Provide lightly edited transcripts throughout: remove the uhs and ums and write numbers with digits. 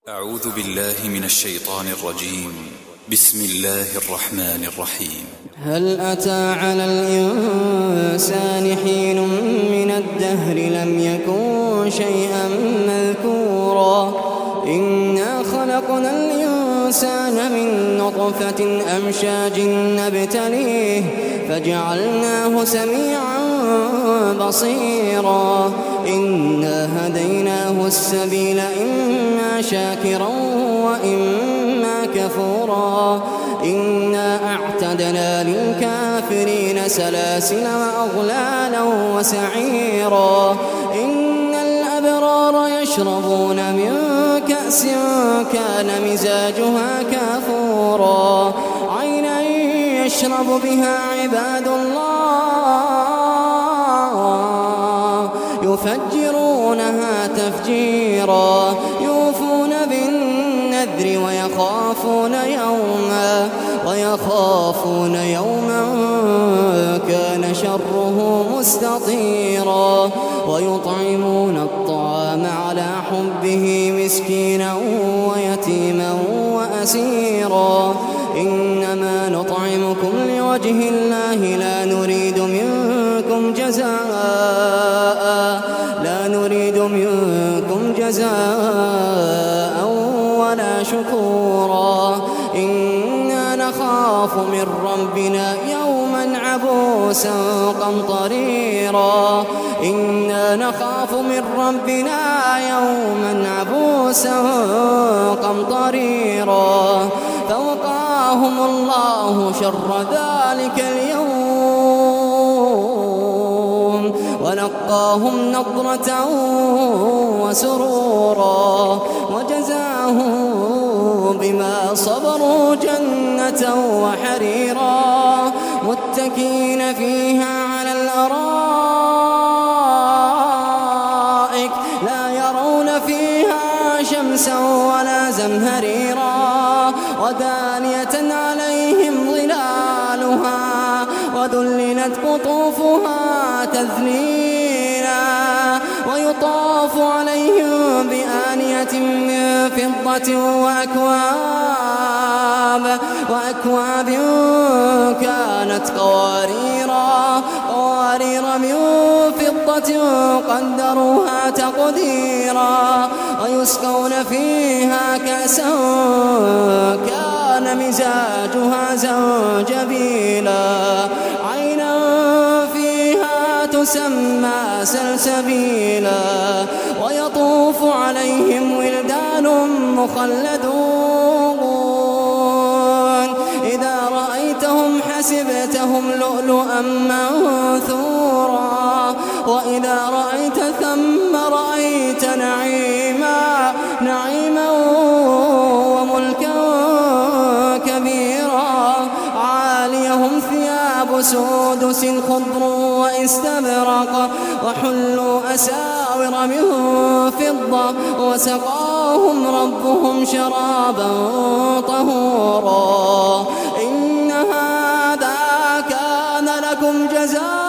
أعوذ بالله من الشيطان الرجيم. بسم الله الرحمن الرحيم. هل أتى على الإنسان حين من الدهر لم يكن شيئا مذكورا إنا خلقنا الإنسان من نطفة أمشاج نبتليه فجعلناه سميعا بصيرا إنا هديناه السبيل إما شاكرا وإما كفورا إنا أعتدنا للكافرين سلاسل وأغلالا وسعيرا إن الأبرار يشربون من كأس كان مزاجها كافورا عينا يشرب بها عباد الله يفجرونها تفجيرا يوفون بالنذر ويخافون يوما كان شره مستطيرا ويطعمون الطعام على حبه مسكينا ويتيما وأسيرا إنما نطعمكم لوجه الله لا نريد منكم جزاء ولا شكورا إنا نخاف من ربنا يوما عبوسا قمطريرا إنا نخاف من ربنا يوما عبوسا قمطريرا فوقاهم الله شر ذلك اليوم ولقاهم نضرة وسرورا وجزاهم بما صبروا جنة وحريرا متكئين فيها على الأرائك لا يرون فيها شمسا ولا زمهريرا ودانية عليهم ظلالها وذللت قطوفها تذليلا ويطاف عليهم بآنية من فضة وأكواب كانت قوارير من فضة قدروها تقديرا ويسقون فيها كأسا كان مزاجها زنجبيلا عينا فيها تسمى سلسبيلا ويطوف عليهم ولدان مخلدون إذا رأيتهم حسبتهم لؤلؤا منثورا وإذا رأيت ثم رأيت نعيما وملكا كبيرا عاليهم ثياب سودس خضر واستبرق وحلوا أساور من فضة وسقاهم ربهم شرابا طهورا إن هذا كان لكم جزاء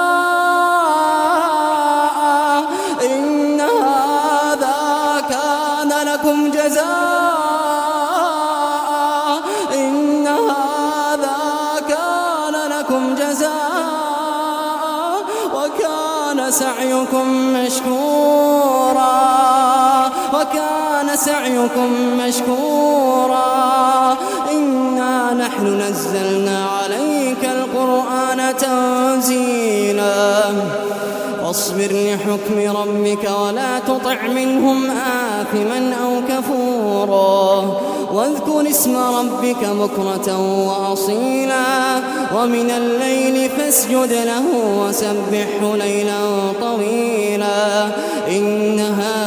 وكان سعيكم مشكورا إنا نحن نزلنا عليك القرآن تنزيلا واصبر لحكم ربك ولا تطع منهم آثما أو كفورا واذكر اسم ربك بكرة وأصيلا ومن الليل فاسجد له وسبحه ليلا طويلا إن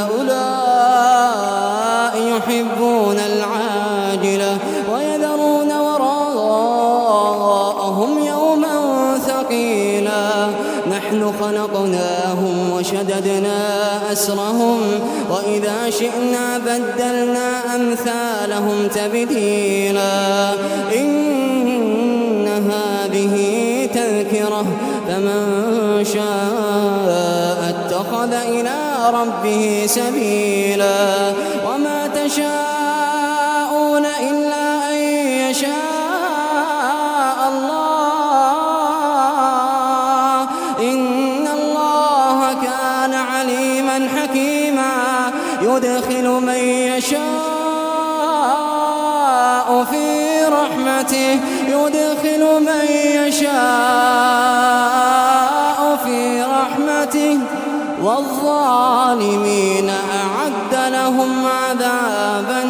هؤلاء يحبون العاجلة ويذرون وراءهم يوما ثقيلا نحن خلقناهم وشددنا أسرهم وإذا شئنا بدلنا أمثالهم تبديلا إن هذه تذكرة فمن شاء اتخذ إلى ربه سبيلا وما تشاءون إلا أن يشاء الله إن الله كان عليما حكيما يدخل من يشاء في رحمته والظالمين أعد لهم عذابا